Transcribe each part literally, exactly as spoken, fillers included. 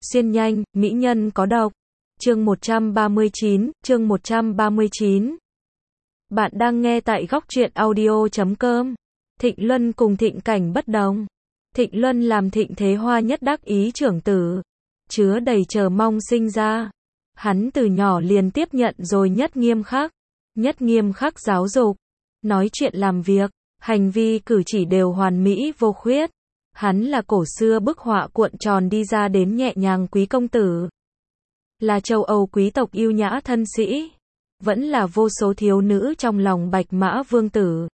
Xuyên nhanh, mỹ nhân có độc. Chương một trăm ba mươi chín, chương một trăm ba mươi chín. Bạn đang nghe tại góc truyện audio chấm com. Thịnh Luân cùng Thịnh Cảnh bất đồng. Thịnh Luân làm Thịnh Thế Hoa nhất đắc ý trưởng tử, chứa đầy chờ mong sinh ra. Hắn từ nhỏ liền tiếp nhận rồi nhất nghiêm khắc, nhất nghiêm khắc giáo dục, nói chuyện làm việc, hành vi cử chỉ đều hoàn mỹ vô khuyết. Hắn là cổ xưa bức họa cuộn tròn đi ra đến nhẹ nhàng quý công tử, là châu Âu quý tộc yêu nhã thân sĩ, vẫn là vô số thiếu nữ trong lòng bạch mã vương tử.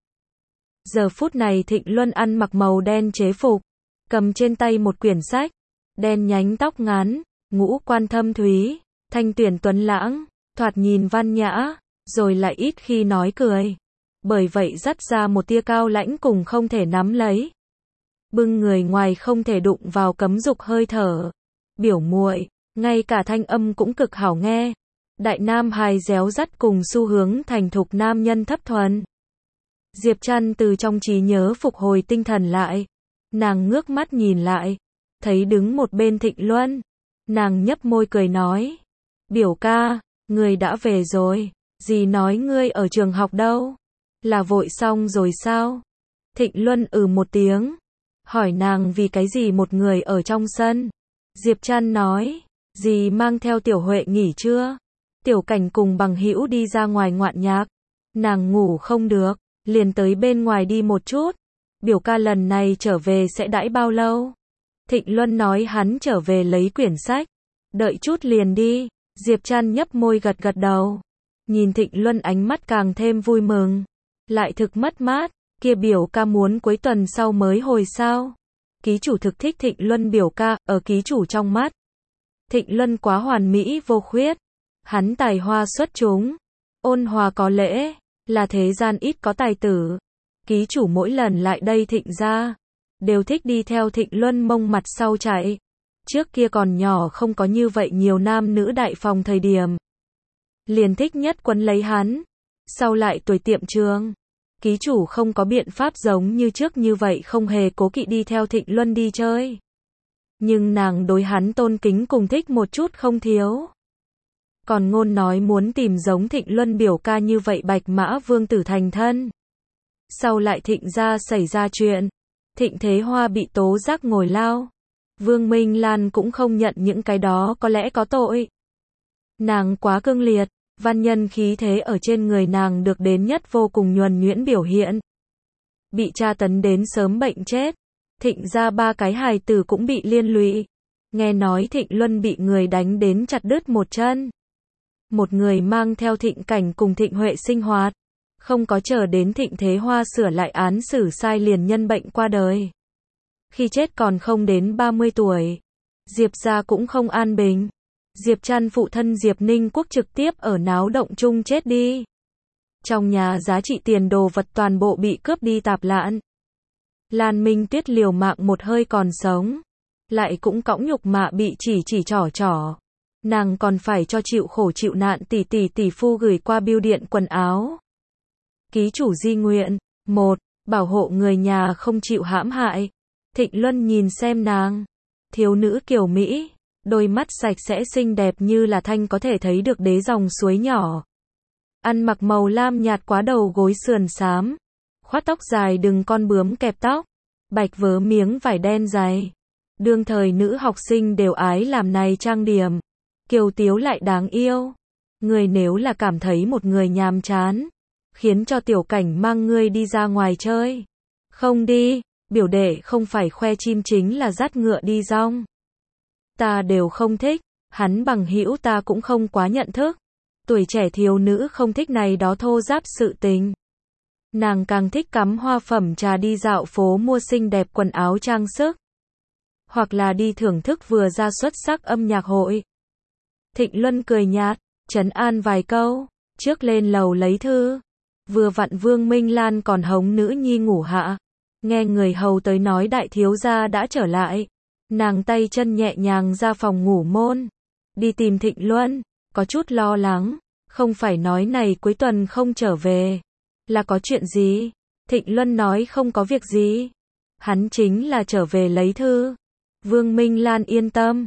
Giờ phút này Thịnh Luân ăn mặc màu đen chế phục, cầm trên tay một quyển sách, đen nhánh tóc ngắn, ngũ quan thâm thúy, thanh tuyển tuấn lãng, thoạt nhìn văn nhã, rồi lại ít khi nói cười. Bởi vậy dắt ra một tia cao lãnh cùng không thể nắm lấy. Bưng người ngoài không thể đụng vào cấm dục hơi thở. Biểu muội, ngay cả thanh âm cũng cực hảo nghe. Đại nam hài réo rắt cùng xu hướng thành thục nam nhân thấp thuần. Diệp Trăn từ trong trí nhớ phục hồi tinh thần lại. Nàng ngước mắt nhìn lại, thấy đứng một bên Thịnh Luân. Nàng nhấp môi cười nói, biểu ca, người đã về rồi, dì nói ngươi ở trường học đâu? Là vội xong rồi sao? Thịnh Luân ừ một tiếng, hỏi nàng vì cái gì một người ở trong sân. Diệp Trăn nói, dì mang theo Tiểu Huệ nghỉ chưa? Tiểu Cảnh cùng bằng hữu đi ra ngoài ngoạn nhạc, nàng ngủ không được, liền tới bên ngoài đi một chút. Biểu ca lần này trở về sẽ đãi bao lâu? Thịnh Luân nói hắn trở về lấy quyển sách, đợi chút liền đi. Diệp Trăn nhấp môi gật gật đầu, nhìn Thịnh Luân ánh mắt càng thêm vui mừng, lại thực mất mát. Kia biểu ca muốn cuối tuần sau mới hồi sao? Ký chủ thực thích Thịnh Luân biểu ca, ở ký chủ trong mắt, Thịnh Luân quá hoàn mỹ vô khuyết. Hắn tài hoa xuất chúng, ôn hòa có lễ, là thế gian ít có tài tử. Ký chủ mỗi lần lại đây Thịnh gia, đều thích đi theo Thịnh Luân mông mặt sau chạy. Trước kia còn nhỏ không có như vậy nhiều nam nữ đại phòng thời điểm, liền thích nhất quấn lấy hắn. Sau lại tuổi tiệm trường, ký chủ không có biện pháp giống như trước như vậy không hề cố kỵ đi theo Thịnh Luân đi chơi. Nhưng nàng đối hắn tôn kính cùng thích một chút không thiếu. Còn ngôn nói muốn tìm giống Thịnh Luân biểu ca như vậy bạch mã vương tử thành thân. Sau lại Thịnh gia xảy ra chuyện, Thịnh Thế Hoa bị tố giác ngồi lao. Vương Minh Lan cũng không nhận những cái đó có lẽ có tội. Nàng quá cương liệt, văn nhân khí thế ở trên người nàng được đến nhất vô cùng nhuần nhuyễn biểu hiện. Bị tra tấn đến sớm bệnh chết. Thịnh gia ba cái hài tử cũng bị liên lụy. Nghe nói Thịnh Luân bị người đánh đến chặt đứt một chân. Một người mang theo Thịnh Cảnh cùng Thịnh Huệ sinh hoạt, không có chờ đến Thịnh Thế Hoa sửa lại án xử sai liền nhân bệnh qua đời. Khi chết còn không đến ba mươi tuổi. Diệp gia cũng không an bình. Diệp Trăn phụ thân Diệp Ninh Quốc trực tiếp ở náo động chung chết đi. Trong nhà giá trị tiền đồ vật toàn bộ bị cướp đi tạp lạn. Lan Minh Tuyết liều mạng một hơi còn sống, lại cũng cõng nhục mạ bị chỉ chỉ trỏ trỏ. Nàng còn phải cho chịu khổ chịu nạn tỷ tỷ tỷ phu gửi qua bưu điện quần áo. Ký chủ di nguyện, một. Bảo hộ người nhà không chịu hãm hại. Thịnh Luân nhìn xem nàng, thiếu nữ kiều Mỹ, đôi mắt sạch sẽ xinh đẹp như là thanh có thể thấy được đế dòng suối nhỏ. Ăn mặc màu lam nhạt quá đầu gối sườn xám, khoát tóc dài đừng con bướm kẹp tóc, bạch vớ miếng vải đen dày. Đương thời nữ học sinh đều ái làm này trang điểm, kiều tiếu lại đáng yêu. Người nếu là cảm thấy một người nhàm chán, khiến cho Tiểu Cảnh mang ngươi đi ra ngoài chơi. Không đi, biểu đệ không phải khoe chim chính là dắt ngựa đi rong. Ta đều không thích, hắn bằng hữu ta cũng không quá nhận thức. Tuổi trẻ thiếu nữ không thích này đó thô ráp sự tình. Nàng càng thích cắm hoa phẩm trà đi dạo phố mua xinh đẹp quần áo trang sức. Hoặc là đi thưởng thức vừa ra xuất sắc âm nhạc hội. Thịnh Luân cười nhạt, trấn an vài câu, trước lên lầu lấy thư. Vừa vặn Vương Minh Lan còn hống nữ nhi ngủ hạ. Nghe người hầu tới nói đại thiếu gia đã trở lại. Nàng tay chân nhẹ nhàng ra phòng ngủ môn. Đi tìm Thịnh Luân, có chút lo lắng. Không phải nói này cuối tuần không trở về. Là có chuyện gì? Thịnh Luân nói không có việc gì. Hắn chính là trở về lấy thư. Vương Minh Lan yên tâm.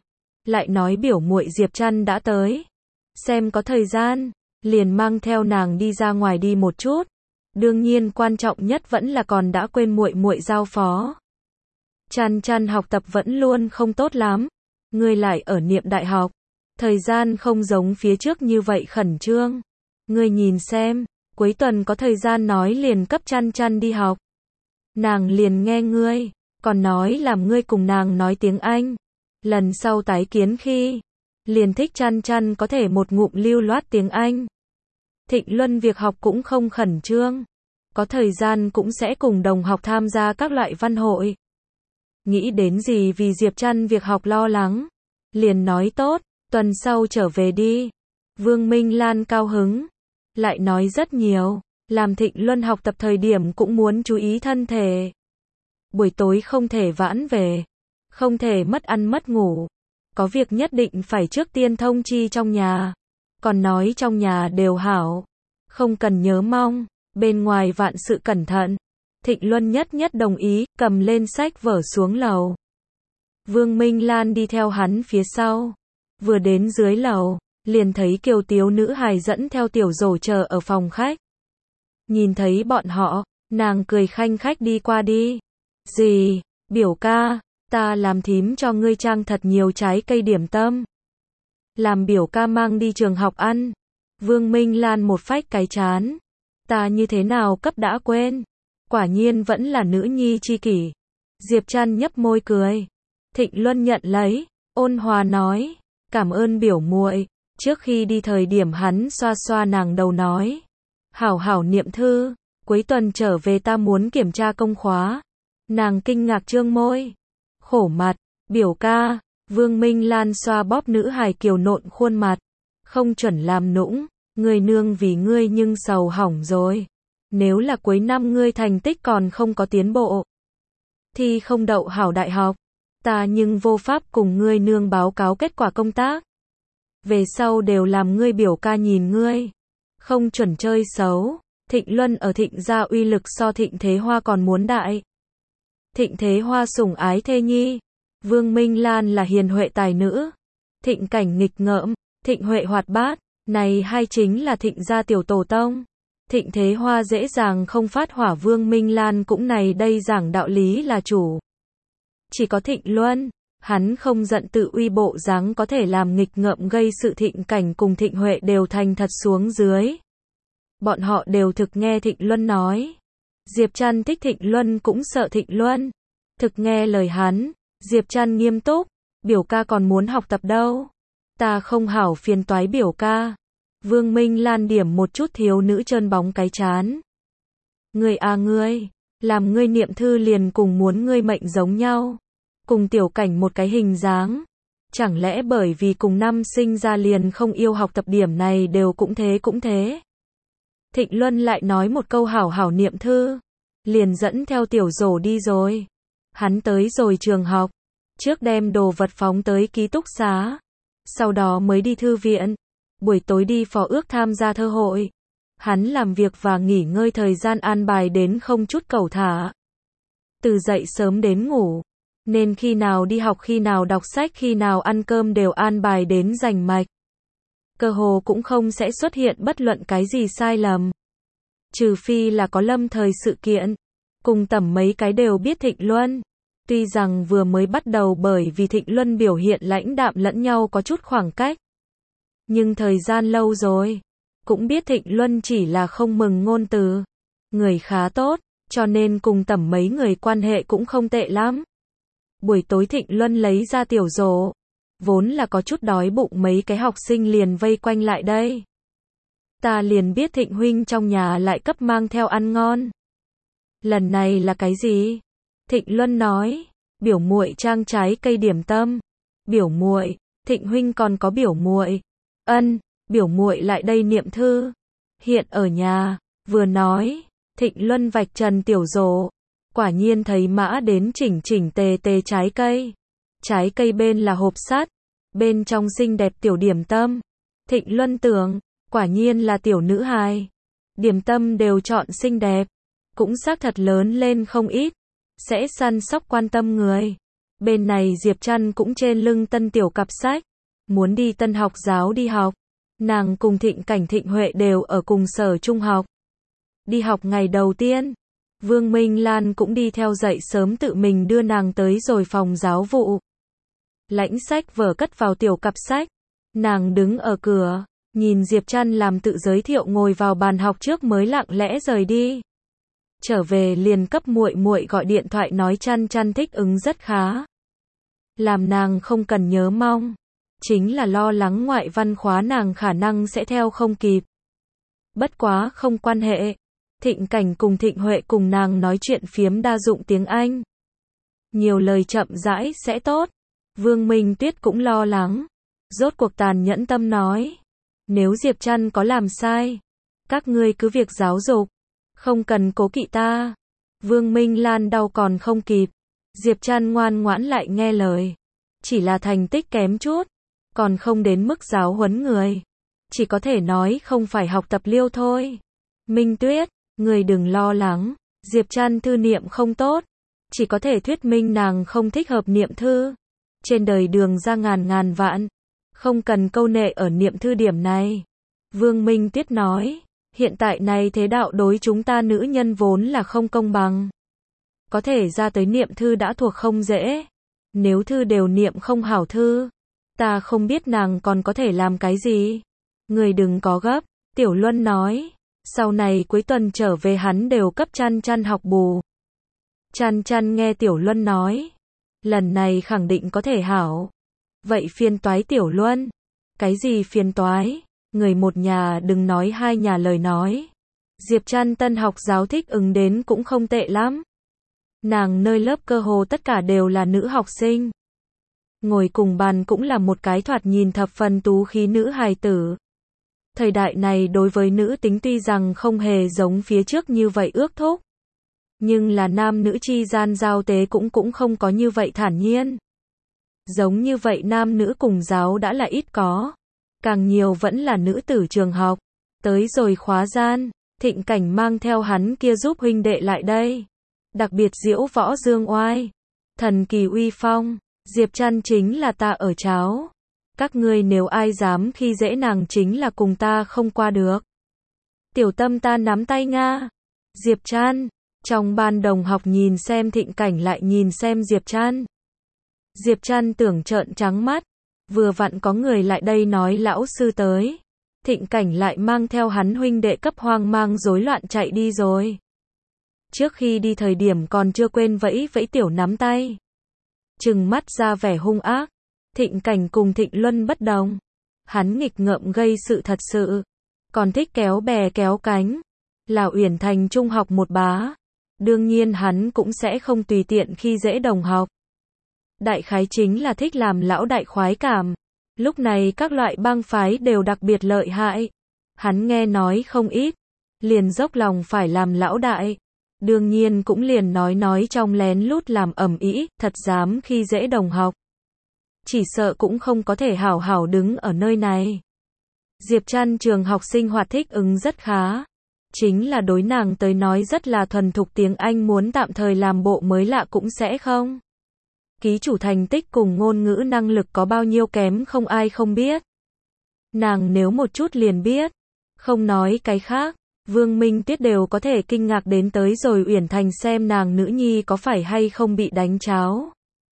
lại nói biểu muội Diệp Trăn đã tới, xem có thời gian, liền mang theo nàng đi ra ngoài đi một chút. Đương nhiên quan trọng nhất vẫn là còn đã quên muội muội giao phó. Trăn Trăn học tập vẫn luôn không tốt lắm, ngươi lại ở niệm đại học, thời gian không giống phía trước như vậy khẩn trương. Ngươi nhìn xem, cuối tuần có thời gian nói liền cấp Trăn Trăn đi học. Nàng liền nghe ngươi, còn nói làm ngươi cùng nàng nói tiếng Anh. Lần sau tái kiến khi, liền thích Trăn Trăn có thể một ngụm lưu loát tiếng Anh. Thịnh Luân việc học cũng không khẩn trương, có thời gian cũng sẽ cùng đồng học tham gia các loại văn hội. Nghĩ đến gì vì Diệp Trăn việc học lo lắng, liền nói tốt, tuần sau trở về đi. Vương Minh Lan cao hứng, lại nói rất nhiều, làm Thịnh Luân học tập thời điểm cũng muốn chú ý thân thể. Buổi tối không thể vãn về, không thể mất ăn mất ngủ, có việc nhất định phải trước tiên thông chi trong nhà, còn nói trong nhà đều hảo, không cần nhớ mong, bên ngoài vạn sự cẩn thận. Thịnh Luân nhất nhất đồng ý, cầm lên sách vở xuống lầu. Vương Minh Lan đi theo hắn phía sau, vừa đến dưới lầu, liền thấy kiều tiếu nữ hài dẫn theo tiểu dỗ chờ ở phòng khách. Nhìn thấy bọn họ, nàng cười khanh khách đi qua đi. Gì, biểu ca, ta làm thím cho ngươi trang thật nhiều trái cây điểm tâm. Làm biểu ca mang đi trường học ăn. Vương Minh Lan một phách cái chán. Ta như thế nào cấp đã quên. Quả nhiên vẫn là nữ nhi chi kỷ. Diệp Trăn nhấp môi cười. Thịnh Luân nhận lấy, ôn hòa nói, cảm ơn biểu muội. Trước khi đi thời điểm hắn xoa xoa nàng đầu nói, hảo hảo niệm thư, cuối tuần trở về ta muốn kiểm tra công khóa. Nàng kinh ngạc trương môi, khổ mặt, biểu ca. Vương Minh Lan xoa bóp nữ hài kiều nộn khuôn mặt, không chuẩn làm nũng, người nương vì ngươi nhưng sầu hỏng rồi. Nếu là cuối năm ngươi thành tích còn không có tiến bộ, thì không đậu hảo đại học, ta nhưng vô pháp cùng ngươi nương báo cáo kết quả công tác. Về sau đều làm ngươi biểu ca nhìn ngươi, không chuẩn chơi xấu. Thịnh Luân ở Thịnh gia uy lực so Thịnh Thế Hoa còn muốn đại. Thịnh Thế Hoa sủng ái thê nhi, Vương Minh Lan là hiền huệ tài nữ, Thịnh Cảnh nghịch ngợm, Thịnh Huệ hoạt bát, này hai chính là Thịnh gia tiểu tổ tông. Thịnh Thế Hoa dễ dàng không phát hỏa, Vương Minh Lan cũng này đây giảng đạo lý là chủ. Chỉ có Thịnh Luân, hắn không giận tự uy bộ dáng có thể làm nghịch ngợm gây sự. Thịnh Cảnh cùng Thịnh Huệ đều thành thật xuống dưới. Bọn họ đều thực nghe Thịnh Luân nói. Diệp Trăn thích Thịnh Luân cũng sợ Thịnh Luân, thực nghe lời hắn. Diệp Trăn nghiêm túc, biểu ca còn muốn học tập đâu. Ta không hảo phiền toái biểu ca. Vương Minh Lan điểm một chút thiếu nữ trơn bóng cái chán. Ngươi à ngươi, làm ngươi niệm thư liền cùng muốn ngươi mệnh giống nhau. Cùng Tiểu Cảnh một cái hình dáng. Chẳng lẽ bởi vì cùng năm sinh ra liền không yêu học tập, điểm này đều cũng thế cũng thế. Thịnh Luân lại nói một câu hảo hảo niệm thư, liền dẫn theo tiểu dỗ đi rồi. Hắn tới rồi trường học, trước đem đồ vật phóng tới ký túc xá, sau đó mới đi thư viện, buổi tối đi phó ước tham gia thơ hội. Hắn làm việc và nghỉ ngơi thời gian an bài đến không chút cẩu thả. Từ dậy sớm đến ngủ, nên khi nào đi học khi nào đọc sách khi nào ăn cơm đều an bài đến rành mạch. Cơ hồ cũng không sẽ xuất hiện bất luận cái gì sai lầm. Trừ phi là có lâm thời sự kiện. Cùng tầm mấy cái đều biết Thịnh Luân. Tuy rằng vừa mới bắt đầu bởi vì Thịnh Luân biểu hiện lãnh đạm lẫn nhau có chút khoảng cách. Nhưng thời gian lâu rồi, cũng biết Thịnh Luân chỉ là không mừng ngôn từ. Người khá tốt, cho nên cùng tầm mấy người quan hệ cũng không tệ lắm. Buổi tối Thịnh Luân lấy ra tiểu dỗ. Vốn là có chút đói bụng, mấy cái học sinh liền vây quanh lại đây. Ta liền biết Thịnh huynh trong nhà lại cấp mang theo ăn ngon. Lần này là cái gì? Thịnh Luân nói, biểu muội trang trái cây điểm tâm. Biểu muội, Thịnh huynh còn có biểu muội. Ân, biểu muội lại đây niệm thư. Hiện ở nhà, vừa nói, Thịnh Luân vạch trần tiểu dỗ. Quả nhiên thấy mã đến chỉnh chỉnh tề tề trái cây. Trái cây bên là hộp sắt, bên trong xinh đẹp tiểu điểm tâm. Thịnh Luân tưởng, quả nhiên là tiểu nữ hài. Điểm tâm đều chọn xinh đẹp, cũng xác thật lớn lên không ít, sẽ săn sóc quan tâm người. Bên này Diệp Trăn cũng trên lưng tân tiểu cặp sách, muốn đi tân học giáo đi học. Nàng cùng Thịnh Cảnh Thịnh Huệ đều ở cùng sở trung học. Đi học ngày đầu tiên, Vương Minh Lan cũng đi theo dậy sớm tự mình đưa nàng tới rồi phòng giáo vụ. Lãnh sách vở cất vào tiểu cặp sách, nàng đứng ở cửa, nhìn Diệp Trăn làm tự giới thiệu ngồi vào bàn học trước mới lặng lẽ rời đi. Trở về liền cấp muội muội gọi điện thoại nói Trăn Trăn thích ứng rất khá. Làm nàng không cần nhớ mong, chính là lo lắng ngoại văn khóa nàng khả năng sẽ theo không kịp. Bất quá không quan hệ, Thịnh Cảnh cùng Thịnh Huệ cùng nàng nói chuyện phiếm đa dụng tiếng Anh. Nhiều lời chậm rãi sẽ tốt. Vương Minh Tuyết cũng lo lắng. Rốt cuộc tàn nhẫn tâm nói. Nếu Diệp Trăn có làm sai, các ngươi cứ việc giáo dục, không cần cố kỵ ta. Vương Minh Lan đau còn không kịp. Diệp Trăn ngoan ngoãn lại nghe lời. Chỉ là thành tích kém chút, còn không đến mức giáo huấn người. Chỉ có thể nói không phải học tập liêu thôi. Minh Tuyết, người đừng lo lắng. Diệp Trăn thư niệm không tốt, chỉ có thể thuyết minh nàng không thích hợp niệm thư. Trên đời đường ra ngàn ngàn vạn, không cần câu nệ ở niệm thư điểm này. Vương Minh Tuyết nói, hiện tại này thế đạo đối chúng ta nữ nhân vốn là không công bằng. Có thể ra tới niệm thư đã thuộc không dễ. Nếu thư đều niệm không hảo thư, ta không biết nàng còn có thể làm cái gì. Người đừng có gấp, Tiểu Luân nói. Sau này cuối tuần trở về hắn đều cấp Trăn Trăn học bù. Trăn Trăn nghe Tiểu Luân nói, lần này khẳng định có thể hảo. Vậy phiền toái Tiểu Luân. Cái gì phiền toái? Người một nhà đừng nói hai nhà lời nói. Diệp Trăn tân học giáo thích ứng đến cũng không tệ lắm. Nàng nơi lớp cơ hồ tất cả đều là nữ học sinh. Ngồi cùng bàn cũng là một cái thoạt nhìn thập phần tú khí nữ hài tử. Thời đại này đối với nữ tính tuy rằng không hề giống phía trước như vậy ước thúc, nhưng là nam nữ chi gian giao tế cũng cũng không có như vậy thản nhiên. Giống như vậy nam nữ cùng giáo đã là ít có, càng nhiều vẫn là nữ tử trường học. Tới rồi khóa gian, Thịnh Cảnh mang theo hắn kia giúp huynh đệ lại đây. Đặc biệt diễu võ dương oai, thần kỳ uy phong. Diệp Trăn chính là ta ở cháo. Các ngươi nếu ai dám khi dễ nàng chính là cùng ta không qua được. Tiểu Tâm ta nắm tay Nga. Diệp Trăn. Trong ban đồng học nhìn xem Thịnh Cảnh lại nhìn xem Diệp Trăn. Diệp Trăn tưởng trợn trắng mắt. Vừa vặn có người lại đây nói lão sư tới. Thịnh Cảnh lại mang theo hắn huynh đệ cấp hoang mang rối loạn chạy đi rồi. Trước khi đi thời điểm còn chưa quên vẫy vẫy tiểu nắm tay. Trừng mắt ra vẻ hung ác. Thịnh Cảnh cùng Thịnh Luân bất đồng. Hắn nghịch ngợm gây sự thật sự. Còn thích kéo bè kéo cánh. Là Uyển Thành trung học một bá. Đương nhiên hắn cũng sẽ không tùy tiện khi dễ đồng học. Đại khái chính là thích làm lão đại khoái cảm. Lúc này các loại bang phái đều đặc biệt lợi hại. Hắn nghe nói không ít. Liền dốc lòng phải làm lão đại. Đương nhiên cũng liền nói nói trong lén lút làm ầm ĩ, thật dám khi dễ đồng học. Chỉ sợ cũng không có thể hảo hảo đứng ở nơi này. Diệp Trăn trường học sinh hoạt thích ứng rất khá. Chính là đối nàng tới nói rất là thuần thục tiếng Anh muốn tạm thời làm bộ mới lạ cũng sẽ không. Ký chủ thành tích cùng ngôn ngữ năng lực có bao nhiêu kém không ai không biết. Nàng nếu một chút liền biết. Không nói cái khác. Vương Minh Tuyết đều có thể kinh ngạc đến tới rồi Uyển Thành xem nàng nữ nhi có phải hay không bị đánh cháo.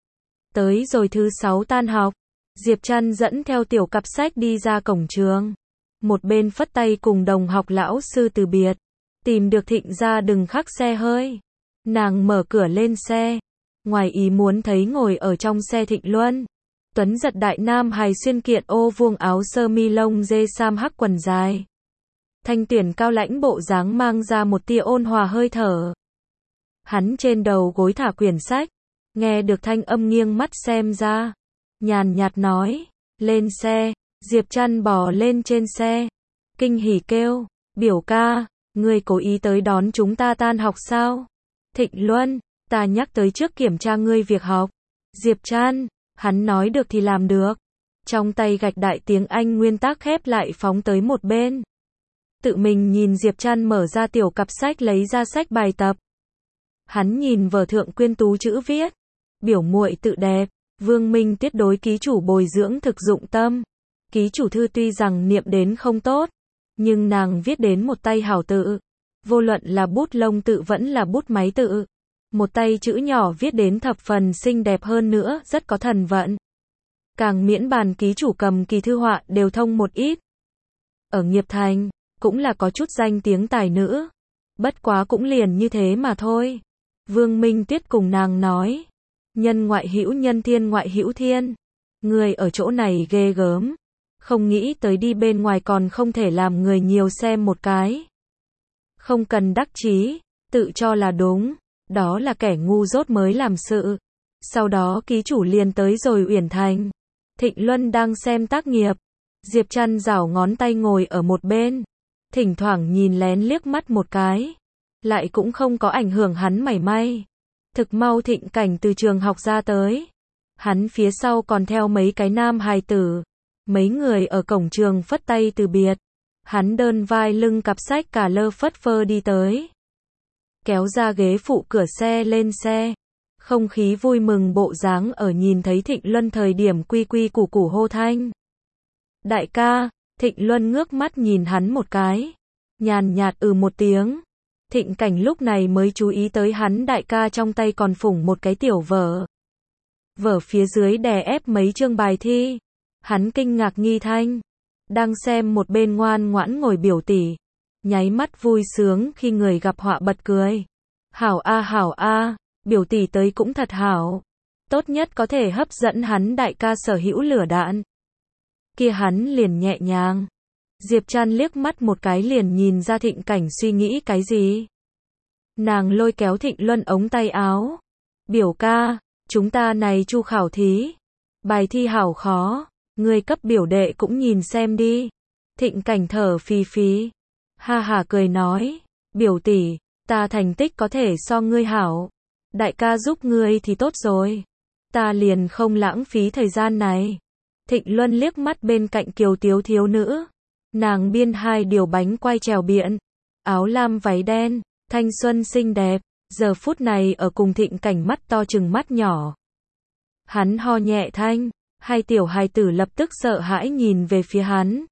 Tới rồi thứ sáu tan học, Diệp Trăn dẫn theo tiểu cặp sách đi ra cổng trường. Một bên phất tay cùng đồng học lão sư từ biệt. Tìm được Thịnh ra đừng khắc xe hơi. Nàng mở cửa lên xe. Ngoài ý muốn thấy ngồi ở trong xe Thịnh Luân. Tuấn giật đại nam hài xuyên kiện ô vuông áo sơ mi lông dê sam hắc quần dài. Thanh tuyển cao lãnh bộ dáng mang ra một tia ôn hòa hơi thở. Hắn trên đầu gối thả quyển sách. Nghe được thanh âm nghiêng mắt xem ra. Nhàn nhạt nói. Lên xe. Diệp Trăn bò lên trên xe. Kinh hỉ kêu. Biểu ca. Ngươi cố ý tới đón chúng ta tan học sao? Thịnh Luân. Ta nhắc tới trước kiểm tra ngươi việc học. Diệp Trăn. Hắn nói được thì làm được. Trong tay gạch đại tiếng Anh nguyên tác khép lại phóng tới một bên. Tự mình nhìn Diệp Trăn mở ra tiểu cặp sách lấy ra sách bài tập. Hắn nhìn vở thượng quyên tú chữ viết. biểu muội tự đẹp. Vương Minh Tuyết đối ký chủ bồi dưỡng thực dụng tâm. Ký chủ thư tuy rằng niệm đến không tốt, nhưng nàng viết đến một tay hảo tự. Vô luận là bút lông tự vẫn là bút máy tự. Một tay chữ nhỏ viết đến thập phần xinh đẹp hơn nữa, rất có thần vận. Càng miễn bàn ký chủ cầm kỳ thư họa đều thông một ít. Ở nghiệp thành, cũng là có chút danh tiếng tài nữ. Bất quá cũng liền như thế mà thôi. Vương Minh Tuyết cùng nàng nói. Nhân ngoại hữu nhân thiên ngoại hữu thiên. Người ở chỗ này ghê gớm. Không nghĩ tới đi bên ngoài còn không thể làm người nhiều xem một cái. Không cần đắc chí, tự cho là đúng. Đó là kẻ ngu dốt mới làm sự. Sau đó ký chủ liền tới rồi Uyển Thành. Thịnh Luân đang xem tác nghiệp. Diệp Trăn rảo ngón tay ngồi ở một bên. Thỉnh thoảng nhìn lén liếc mắt một cái. Lại cũng không có ảnh hưởng hắn mảy may. Thực mau Thịnh Cảnh từ trường học ra tới. Hắn phía sau còn theo mấy cái nam hài tử. Mấy người ở cổng trường phất tay từ biệt. Hắn đơn vai lưng cặp sách cả lơ phất phơ đi tới. Kéo ra ghế phụ cửa xe lên xe. Không khí vui mừng bộ dáng ở nhìn thấy Thịnh Luân thời điểm quy quy củ củ hô thanh. Đại ca, Thịnh Luân ngước mắt nhìn hắn một cái. Nhàn nhạt ừ một tiếng. Thịnh Cảnh lúc này mới chú ý tới hắn đại ca trong tay còn phủng một cái tiểu vở. Vở phía dưới đè ép mấy chương bài thi. Hắn kinh ngạc nghi thanh. Đang xem một bên ngoan ngoãn ngồi biểu tỷ. Nháy mắt vui sướng khi người gặp họa bật cười. Hảo a hảo a, biểu tỷ tới cũng thật hảo. Tốt nhất có thể hấp dẫn hắn đại ca sở hữu lửa đạn. Kia hắn liền nhẹ nhàng. Diệp Trăn liếc mắt một cái liền nhìn ra Thịnh Cảnh suy nghĩ cái gì. Nàng lôi kéo Thịnh Luân ống tay áo. Biểu ca, chúng ta này chu khảo thí. Bài thi hảo khó, người cấp biểu đệ cũng nhìn xem đi. Thịnh Cảnh thở phì phì. Ha ha cười nói, biểu tỷ, ta thành tích có thể so ngươi hảo. Đại ca giúp ngươi thì tốt rồi. Ta liền không lãng phí thời gian này. Thịnh Luân liếc mắt bên cạnh kiều tiếu thiếu nữ. Nàng biên hai điều bánh quay trèo biện. Áo lam váy đen, thanh xuân xinh đẹp. Giờ phút này ở cùng Thịnh Cảnh mắt to chừng mắt nhỏ. Hắn ho nhẹ thanh. Hai tiểu hài tử lập tức sợ hãi nhìn về phía hắn.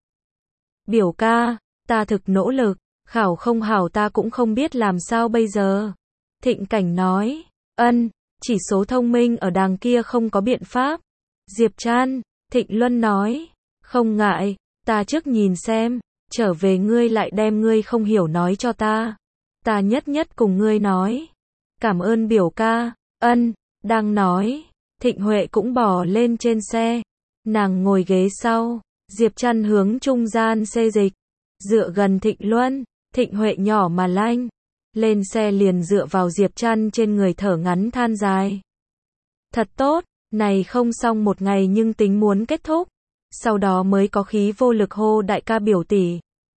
Biểu ca, ta thực nỗ lực. Khảo không hảo ta cũng không biết làm sao bây giờ. Thịnh Cảnh nói. Ân, chỉ số thông minh ở đàng kia không có biện pháp. Diệp Trăn, Thịnh Luân nói. Không ngại, ta trước nhìn xem. Trở về ngươi lại đem ngươi không hiểu nói cho ta. Ta nhất nhất cùng ngươi nói. Cảm ơn biểu ca. Ân, đang nói. Thịnh Huệ cũng bò lên trên xe. Nàng ngồi ghế sau. Diệp Trăn hướng trung gian xê dịch. Dựa gần Thịnh Luân. Thịnh Huệ nhỏ mà lanh. Lên xe liền dựa vào Diệp Trăn trên người thở ngắn than dài. Thật tốt, này không xong một ngày nhưng tính muốn kết thúc. Sau đó mới có khí vô lực hô đại ca biểu tỷ.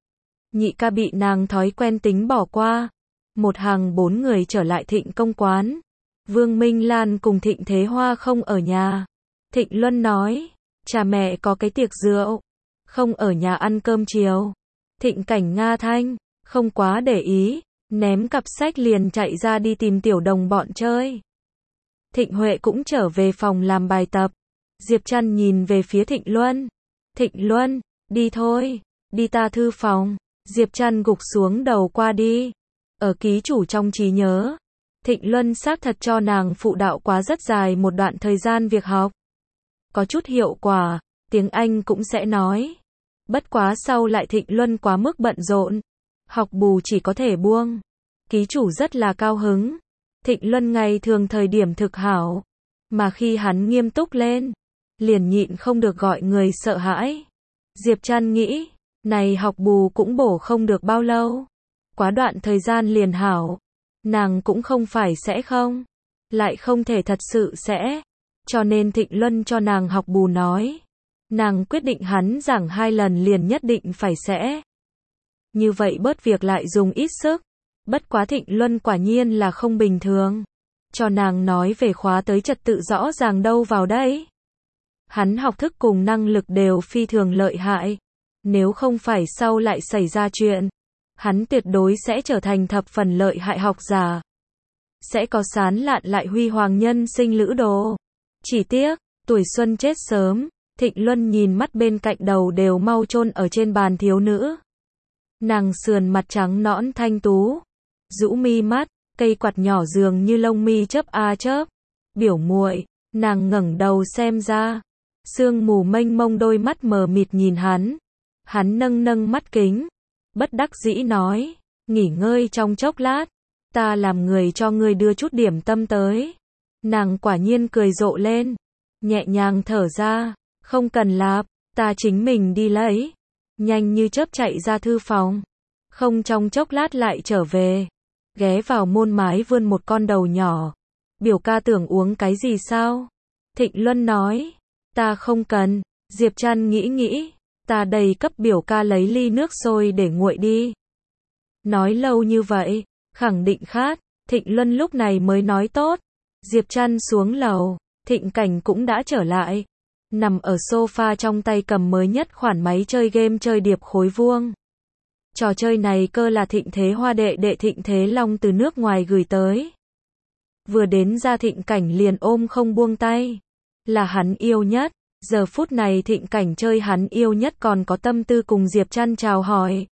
Nhị ca bị nàng thói quen tính bỏ qua. Một hàng bốn người trở lại Thịnh công quán. Vương Minh Lan cùng Thịnh Thế Hoa không ở nhà. Thịnh Luân nói, cha mẹ có cái tiệc rượu. Không ở nhà ăn cơm chiều. Thịnh Cảnh nga thanh, không quá để ý. Ném cặp sách liền chạy ra đi tìm tiểu đồng bọn chơi. Thịnh Huệ cũng trở về phòng làm bài tập. Diệp Trăn nhìn về phía Thịnh Luân. Thịnh Luân, đi thôi, đi ta thư phòng. Diệp Trăn gục xuống đầu qua đi. Ở ký chủ trong trí nhớ. Thịnh Luân xác thật cho nàng phụ đạo quá rất dài một đoạn thời gian việc học. Có chút hiệu quả, tiếng Anh cũng sẽ nói. Bất quá sau lại Thịnh Luân quá mức bận rộn. Học bù chỉ có thể buông. Ký chủ rất là cao hứng. Thịnh Luân ngày thường thời điểm thực hảo. Mà khi hắn nghiêm túc lên. Liền nhịn không được gọi người sợ hãi. Diệp Trăn nghĩ. Này học bù cũng bổ không được bao lâu. Quá đoạn thời gian liền hảo. Nàng cũng không phải sẽ không. Lại không thể thật sự sẽ. Cho nên Thịnh Luân cho nàng học bù nói. Nàng quyết định hắn giảng hai lần liền nhất định phải sẽ. Như vậy bớt việc lại dùng ít sức. Bất quá Thịnh Luân quả nhiên là không bình thường. Cho nàng nói về khóa tới trật tự rõ ràng đâu vào đấy. Hắn học thức cùng năng lực đều phi thường lợi hại. Nếu không phải sau lại xảy ra chuyện, hắn tuyệt đối sẽ trở thành thập phần lợi hại học giả. sẽ có sán lạn lại huy hoàng nhân sinh lữ đồ. Chỉ tiếc, tuổi xuân chết sớm, Thịnh Luân nhìn mắt bên cạnh đầu đều mau chôn ở trên bàn thiếu nữ. Nàng sườn mặt trắng nõn thanh tú, rũ mi mắt, cây quạt nhỏ dường như lông mi chớp a chớp. Biểu muội, nàng ngẩng đầu xem ra, sương mù mênh mông đôi mắt mờ mịt nhìn hắn. Hắn nâng nâng mắt kính, bất đắc dĩ nói, nghỉ ngơi trong chốc lát, ta làm người cho ngươi đưa chút điểm tâm tới. Nàng quả nhiên cười rộ lên, nhẹ nhàng thở ra, không cần lạp, ta chính mình đi lấy. Nhanh như chớp chạy ra thư phòng, không trong chốc lát lại trở về, ghé vào môn mái vươn một con đầu nhỏ. Biểu ca tưởng uống cái gì sao? Thịnh Luân nói, ta không cần. Diệp Trăn nghĩ nghĩ, ta đầy cấp biểu ca lấy ly nước sôi để nguội đi. Nói lâu như vậy, khẳng định khát. Thịnh Luân lúc này mới nói tốt. Diệp Trăn xuống lầu, Thịnh Cảnh cũng đã trở lại. Nằm ở sofa trong tay cầm mới nhất khoản máy chơi game chơi điệp khối vuông. Trò chơi này cơ là Thịnh Thế Hoa đệ đệ Thịnh Thế Long từ nước ngoài gửi tới. Vừa đến ra Thịnh Cảnh liền ôm không buông tay. Là hắn yêu nhất. Giờ phút này Thịnh Cảnh chơi hắn yêu nhất còn có tâm tư cùng Diệp Trăn chào hỏi.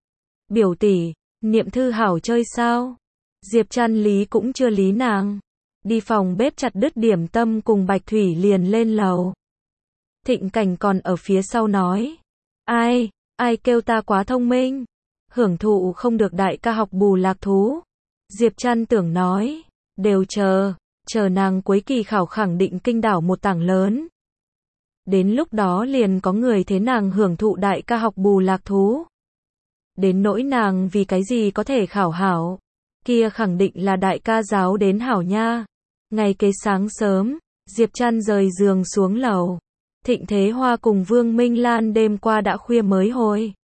Biểu tỷ, Niệm Thư hảo chơi sao? Diệp Trăn lý cũng chưa lý nàng. Đi phòng bếp chặt đứt điểm tâm cùng Bạch Thủy liền lên lầu. Thịnh Cảnh còn ở phía sau nói. Ai, ai kêu ta quá thông minh. Hưởng thụ không được đại ca học bù lạc thú. Diệp Trăn tưởng nói. Đều chờ, chờ nàng cuối kỳ khảo khẳng định kinh đảo một tảng lớn. Đến lúc đó liền có người thế nàng hưởng thụ đại ca học bù lạc thú. Đến nỗi nàng vì cái gì có thể khảo hảo. Kia khẳng định là đại ca giáo đến hảo nha. Ngày kế sáng sớm, Diệp Trăn rời giường xuống lầu. Thịnh Thế Hoa cùng Vương Minh Lan đêm qua đã khuya mới hồi.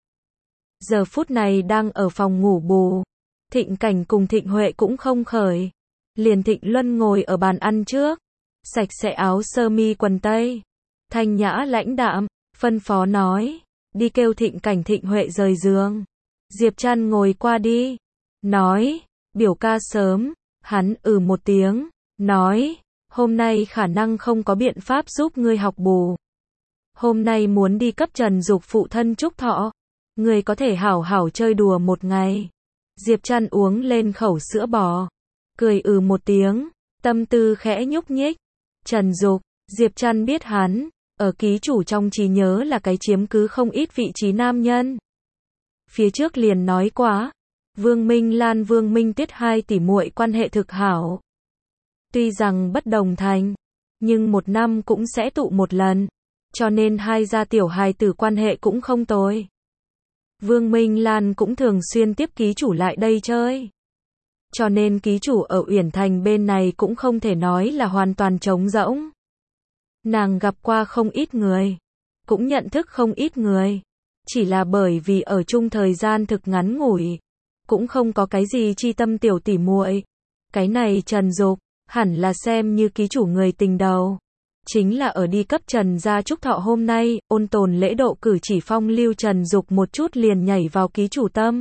Giờ phút này đang ở phòng ngủ bù. Thịnh Cảnh cùng Thịnh Huệ cũng không khởi. Liền Thịnh Luân ngồi ở bàn ăn trước. Sạch sẽ áo sơ mi quần tây. Thanh nhã lãnh đạm, phân phó nói. Đi kêu Thịnh Cảnh Thịnh Huệ rời giường. Diệp Trăn ngồi qua đi. Nói, biểu ca sớm. Hắn ừ một tiếng. Nói, hôm nay khả năng không có biện pháp giúp ngươi học bù. Hôm nay muốn đi cấp Trần Dục phụ thân chúc thọ. Ngươi có thể hảo hảo chơi đùa một ngày. Diệp Trăn uống lên khẩu sữa bò. Cười ừ một tiếng. Tâm tư khẽ nhúc nhích. Trần Dục, Diệp Trăn biết hắn. Ở ký chủ trong trí nhớ là cái chiếm cứ không ít vị trí nam nhân. Phía trước liền nói quá. Vương Minh Lan Vương Minh Tiết hai tỷ muội quan hệ thực hảo. Tuy rằng bất đồng thành. Nhưng một năm cũng sẽ tụ một lần. Cho nên hai gia tiểu hài tử quan hệ cũng không tồi. Vương Minh Lan cũng thường xuyên tiếp ký chủ lại đây chơi. Cho nên ký chủ ở Uyển Thành bên này cũng không thể nói là hoàn toàn trống rỗng. Nàng gặp qua không ít người. Cũng nhận thức không ít người. Chỉ là bởi vì ở chung thời gian thực ngắn ngủi. Cũng không có cái gì chi tâm tiểu tỉ muội. Cái này Trần Dục, hẳn là xem như ký chủ người tình đầu. Chính là ở đi cấp Trần gia chúc thọ hôm nay, ôn tồn lễ độ cử chỉ phong lưu Trần Dục một chút liền nhảy vào ký chủ tâm.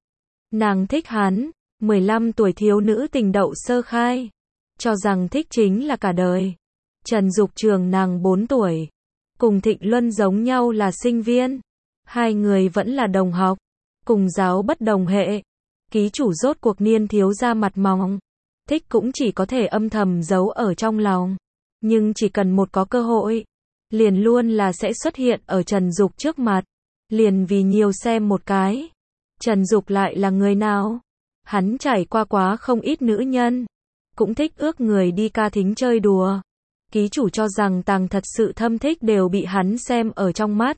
Nàng thích hắn, mười lăm tuổi thiếu nữ tình đậu sơ khai. Cho rằng thích chính là cả đời. Trần Dục trường nàng bốn tuổi. Cùng Thịnh Luân giống nhau là sinh viên. Hai người vẫn là đồng học. Cùng giáo bất đồng hệ. Ký chủ rốt cuộc niên thiếu ra mặt mỏng. Thích cũng chỉ có thể âm thầm giấu ở trong lòng. Nhưng chỉ cần một có cơ hội, liền luôn là sẽ xuất hiện ở Trần Dục trước mặt. Liền vì nhiều xem một cái. Trần Dục lại là người nào? Hắn trải qua quá không ít nữ nhân. Cũng thích ước người đi ca thính chơi đùa. Ký chủ cho rằng tàng thật sự thâm thích đều bị hắn xem ở trong mắt.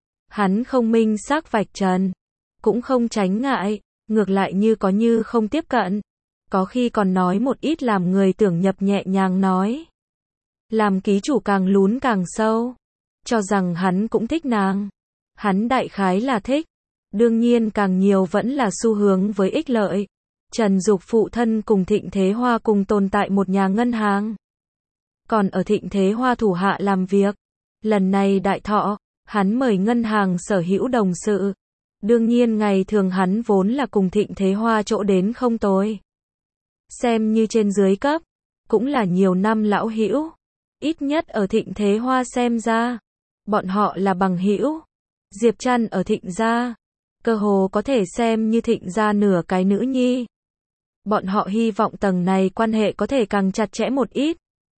Hắn không minh xác vạch trần. Cũng không tránh ngại. Ngược lại như có như không tiếp cận. Có khi còn nói một ít làm người tưởng nhập nhẹ nhàng nói. Làm ký chủ càng lún càng sâu. Cho rằng hắn cũng thích nàng. Hắn đại khái là thích. Đương nhiên càng nhiều vẫn là xu hướng với ích lợi. Trần Dục phụ thân cùng Thịnh Thế Hoa cùng tồn tại một nhà ngân hàng. Còn ở Thịnh Thế Hoa thủ hạ làm việc. Lần này đại thọ, hắn mời ngân hàng sở hữu đồng sự. Đương nhiên ngày thường hắn vốn là cùng Thịnh Thế Hoa chỗ đến không tồi. xem như trên dưới cấp, cũng là nhiều năm lão hữu. Ít nhất ở Thịnh Thế Hoa xem ra, bọn họ là bằng hữu. Diệp Trăn ở Thịnh gia, cơ hồ có thể xem như Thịnh gia nửa cái nữ nhi. Bọn họ hy vọng tầng này quan hệ có thể càng chặt chẽ một ít.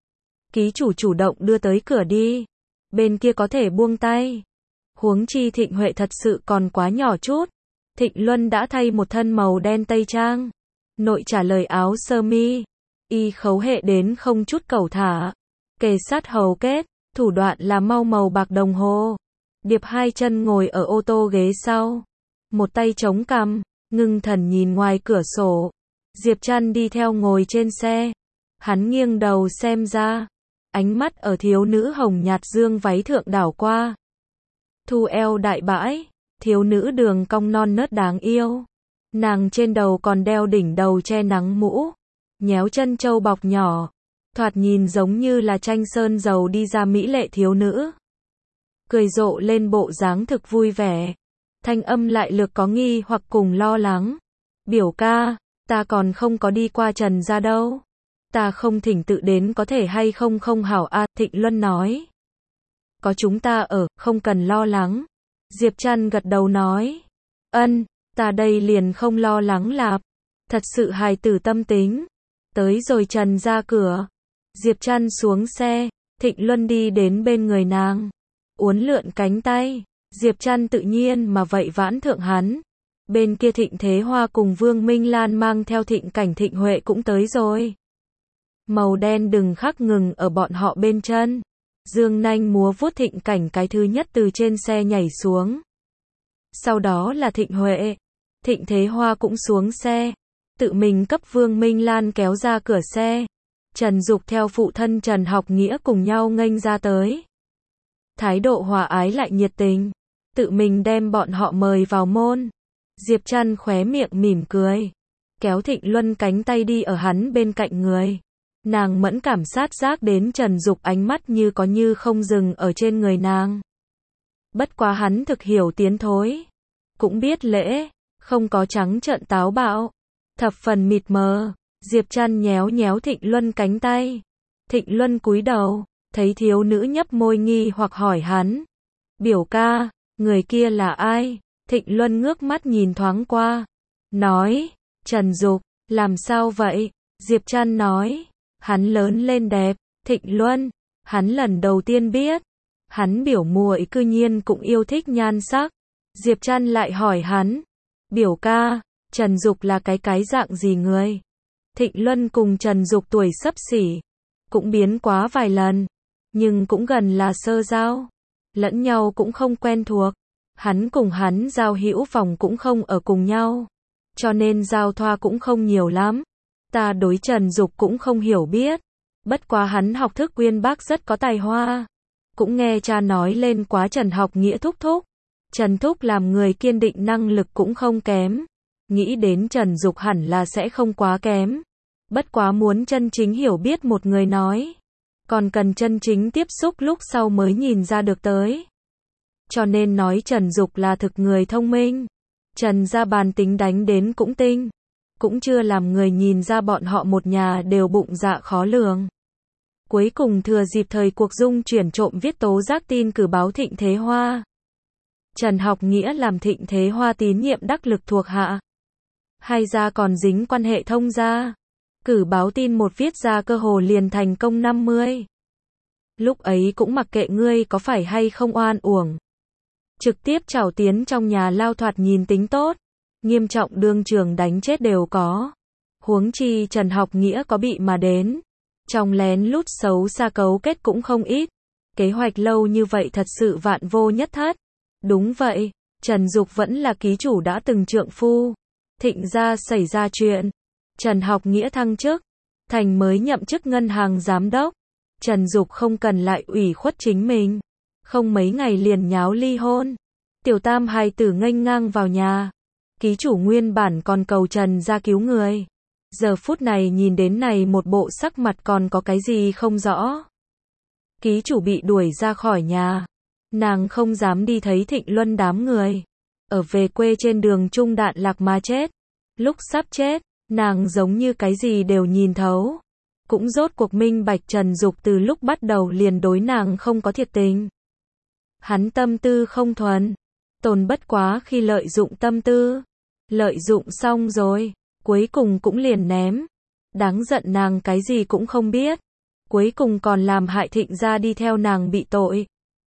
Ký chủ chủ động đưa tới cửa đi, bên kia có thể buông tay. Huống chi Thịnh Huệ thật sự còn quá nhỏ chút. Thịnh Luân đã thay một thân màu đen tây trang, nội trả lời áo sơ mi, y khấu hệ đến không chút cẩu thả, kề sát hầu kết, thủ đoạn là mau màu bạc đồng hồ. Điệp hai chân ngồi ở ô tô ghế sau, một tay chống cằm, ngưng thần nhìn ngoài cửa sổ. Diệp Trăn đi theo ngồi trên xe, hắn nghiêng đầu xem ra, ánh mắt ở thiếu nữ hồng nhạt dương váy thượng đảo qua. Thu eo đại bãi, thiếu nữ đường cong non nớt đáng yêu. Nàng trên đầu còn đeo đỉnh đầu che nắng mũ, nhéo chân châu bọc nhỏ, thoạt nhìn giống như là tranh sơn dầu đi ra mỹ lệ thiếu nữ. Cười rộ lên bộ dáng thực vui vẻ, thanh âm lại lược có nghi hoặc cùng lo lắng. Biểu ca, ta còn không có đi qua Trần gia đâu. Ta không thỉnh tự đến có thể hay không không hảo a. Thịnh Luân nói. Có chúng ta ở, không cần lo lắng. Diệp Trăn gật đầu nói. Ân, ta đây liền không lo lắng lạp. Thật sự hài tử tâm tính. Tới rồi Trần ra cửa. Diệp Trăn xuống xe, Thịnh Luân đi đến bên người nàng. Uốn lượn cánh tay. Diệp Trăn tự nhiên mà vậy vãn thượng hắn. Bên kia Thịnh Thế Hoa cùng Vương Minh Lan mang theo Thịnh Cảnh Thịnh Huệ cũng tới rồi. Màu đen đừng khắc ngừng ở bọn họ bên chân. Dương nanh múa vuốt Thịnh Cảnh cái thứ nhất từ trên xe nhảy xuống. Sau đó là Thịnh Huệ. Thịnh Thế Hoa cũng xuống xe. Tự mình cấp Vương Minh Lan kéo ra cửa xe. Trần Dục theo phụ thân Trần Học Nghĩa cùng nhau nghênh ra tới. Thái độ hòa ái lại nhiệt tình. Tự mình đem bọn họ mời vào môn. Diệp Trăn khóe miệng mỉm cười. Kéo Thịnh Luân cánh tay đi ở hắn bên cạnh người. Nàng mẫn cảm sát giác đến Trần Dục ánh mắt như có như không dừng ở trên người nàng. Bất quá hắn thực hiểu tiến thối. Cũng biết lễ, không có trắng trợn táo bạo. Thập phần mịt mờ. Diệp Trăn nhéo nhéo Thịnh Luân cánh tay. Thịnh Luân cúi đầu, thấy thiếu nữ nhấp môi nghi hoặc hỏi hắn. Biểu ca, người kia là ai? Thịnh Luân ngước mắt nhìn thoáng qua. Nói, Trần Dục, làm sao vậy? Diệp Trăn nói, hắn lớn lên đẹp. Thịnh Luân, hắn lần đầu tiên biết. Hắn biểu muội cư nhiên cũng yêu thích nhan sắc. Diệp Trăn lại hỏi hắn. Biểu ca, Trần Dục là cái cái dạng gì người? Thịnh Luân cùng Trần Dục tuổi xấp xỉ. Cũng biến quá vài lần. Nhưng cũng gần là sơ giao. Lẫn nhau cũng không quen thuộc. Hắn cùng hắn giao hữu phòng cũng không ở cùng nhau. Cho nên giao thoa cũng không nhiều lắm. Ta đối Trần Dục cũng không hiểu biết. Bất quá hắn học thức uyên bác rất có tài hoa. Cũng nghe cha nói lên quá Trần Học Nghĩa thúc thúc. Trần Thúc làm người kiên định năng lực cũng không kém. Nghĩ đến Trần Dục hẳn là sẽ không quá kém. Bất quá muốn chân chính hiểu biết một người nói. Còn cần chân chính tiếp xúc lúc sau mới nhìn ra được tới. Cho nên nói Trần Dục là thực người thông minh. Trần gia bàn tính đánh đến cũng tinh. Cũng chưa làm người nhìn ra bọn họ một nhà đều bụng dạ khó lường. Cuối cùng thừa dịp thời cuộc dung chuyển trộm viết tố giác tin cử báo Thịnh Thế Hoa. Trần Học Nghĩa làm Thịnh Thế Hoa tín nhiệm đắc lực thuộc hạ. Hai gia còn dính quan hệ thông gia. Cử báo tin một viết ra cơ hồ liền thành công năm mươi. Lúc ấy cũng mặc kệ ngươi có phải hay không oan uổng. Trực tiếp trảo tiến trong nhà lao thoạt nhìn tính tốt. Nghiêm trọng đương trường đánh chết đều có. Huống chi Trần Học Nghĩa có bị mà đến. Trong lén lút xấu xa cấu kết cũng không ít. Kế hoạch lâu như vậy thật sự vạn vô nhất thất. Đúng vậy, Trần Dục vẫn là ký chủ đã từng trượng phu. Thịnh gia xảy ra chuyện. Trần Học Nghĩa thăng chức. Thành mới nhậm chức ngân hàng giám đốc. Trần Dục không cần lại ủy khuất chính mình. Không mấy ngày liền nháo ly hôn. Tiểu tam hài tử nghênh ngang vào nhà. Ký chủ nguyên bản còn cầu Trần ra cứu người. Giờ phút này nhìn đến này một bộ sắc mặt còn có cái gì không rõ. Ký chủ bị đuổi ra khỏi nhà. Nàng không dám đi thấy Thịnh Luân đám người. Ở về quê trên đường trung đạn lạc mà chết. Lúc sắp chết, Nàng giống như cái gì đều nhìn thấu. Cũng rốt cuộc minh bạch Trần Dục từ lúc bắt đầu liền đối nàng không có thiệt tình. Hắn tâm tư không thuần. Tồn bất quá khi lợi dụng tâm tư. Lợi dụng xong rồi. Cuối cùng cũng liền ném. Đáng giận nàng cái gì cũng không biết. Cuối cùng còn làm hại Thịnh gia đi theo nàng bị tội.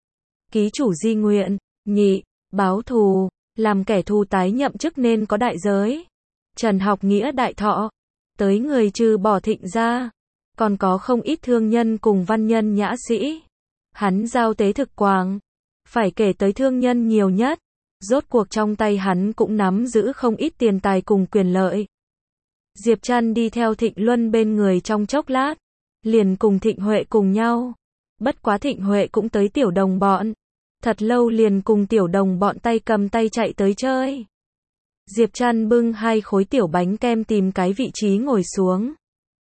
Ký chủ di nguyện. Nhị. Báo thù. Làm kẻ thù tái nhậm chức nên có đại giới. Trần Học Nghĩa đại thọ. Tới người trừ bỏ Thịnh gia. Còn có không ít thương nhân cùng văn nhân nhã sĩ. Hắn giao tế thực quảng. Phải kể tới thương nhân nhiều nhất. Rốt cuộc trong tay hắn cũng nắm giữ không ít tiền tài cùng quyền lợi. Diệp Trăn đi theo Thịnh Luân bên người trong chốc lát. Liền cùng Thịnh Huệ cùng nhau. Bất quá Thịnh Huệ cũng tới tiểu đồng bọn. Thật lâu liền cùng tiểu đồng bọn tay cầm tay chạy tới chơi. Diệp Trăn bưng hai khối tiểu bánh kem tìm cái vị trí ngồi xuống.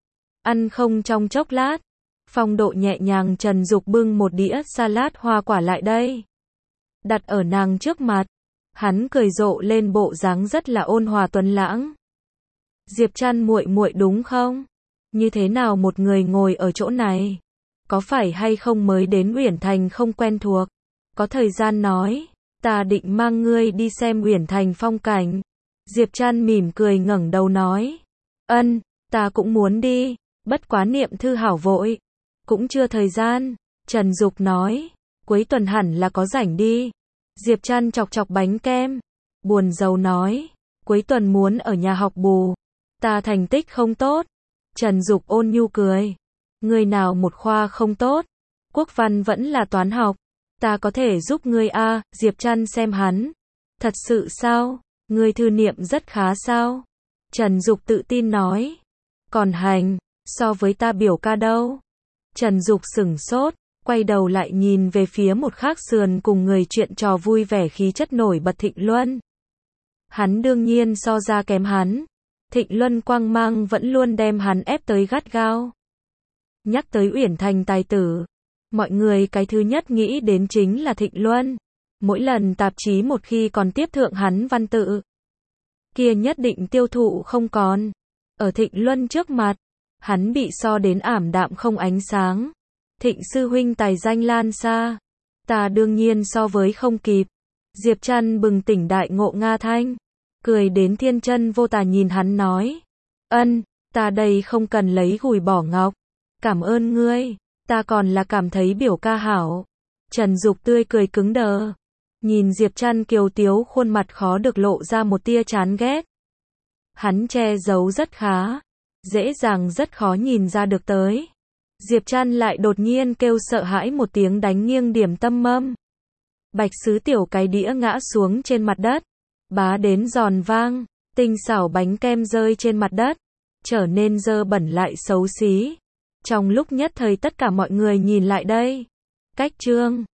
Ăn không trong chốc lát. Phong độ nhẹ nhàng Trần Dục bưng một đĩa salad hoa quả lại đây. Đặt ở nàng trước mặt. Hắn cười rộ lên bộ dáng rất là ôn hòa tuấn lãng. Diệp Trăn muội muội đúng không? Như thế nào một người ngồi ở chỗ này? Có phải hay không mới đến Uyển Thành không quen thuộc? Có thời gian nói, ta định mang ngươi đi xem Uyển Thành phong cảnh. Diệp Trăn mỉm cười ngẩng đầu nói. Ân, ta cũng muốn đi, bất quá niệm thư hảo vội. Cũng chưa thời gian. Trần Dục nói, cuối tuần hẳn là có rảnh đi. Diệp Trăn chọc chọc bánh kem. Buồn rầu nói, cuối tuần muốn ở nhà học bù. Ta thành tích không tốt. Trần Dục ôn nhu cười. Ngươi nào một khoa không tốt. Quốc văn vẫn là toán học. Ta có thể giúp ngươi a. À, Diệp Trăn xem hắn. Thật sự sao? Ngươi thư niệm rất khá sao? Trần Dục tự tin nói. Còn hành, so với ta biểu ca đâu. Trần Dục sửng sốt, quay đầu lại nhìn về phía một khác sườn cùng người chuyện trò vui vẻ khí chất nổi bật Thịnh Luân. Hắn đương nhiên so ra kém hắn. Thịnh Luân quang mang vẫn luôn đem hắn ép tới gắt gao. Nhắc tới Uyển Thành tài tử, mọi người cái thứ nhất nghĩ đến chính là Thịnh Luân. Mỗi lần tạp chí một khi còn tiếp thượng hắn văn tự, kia nhất định tiêu thụ không còn. Ở Thịnh Luân trước mặt, hắn bị so đến ảm đạm không ánh sáng. Thịnh sư huynh tài danh lan xa. Ta đương nhiên so với không kịp. Diệp Trăn bừng tỉnh đại ngộ Nga thanh. Cười đến thiên chân vô tà nhìn hắn nói. Ân, ta đây không cần lấy gùi bỏ ngọc. Cảm ơn ngươi, ta còn là cảm thấy biểu ca hảo. Trần Dục tươi cười cứng đờ. Nhìn Diệp Trăn kiều tiếu khuôn mặt khó được lộ ra một tia chán ghét. Hắn che giấu rất khá. Dễ dàng rất khó nhìn ra được tới. Diệp Trăn lại đột nhiên kêu sợ hãi một tiếng đánh nghiêng điểm tâm mâm. Bạch sứ tiểu cái đĩa ngã xuống trên mặt đất. Bá đến giòn vang, tinh xảo bánh kem rơi trên mặt đất. Trở nên dơ bẩn lại xấu xí. Trong lúc nhất thời tất cả mọi người nhìn lại đây. Cách chương